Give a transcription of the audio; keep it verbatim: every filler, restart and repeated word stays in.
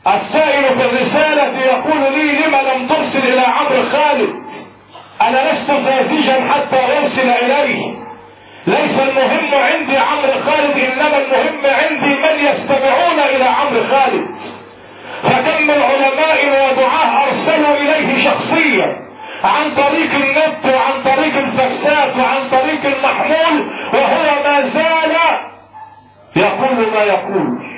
السائل في الرسالة يقول لي: لما لم ترسل الى عمرو خالد؟ انا لست ساذجا حتى ارسل اليه. ليس المهم عندي عمرو خالد، انما المهم عندي من يستمعون الى عمرو خالد. فكم من علماء ودعاه ارسلوا اليه شخصيا عن طريق النت وعن طريق الفاكسات وعن طريق المحمول، وهو ما زال يقول ما يقول.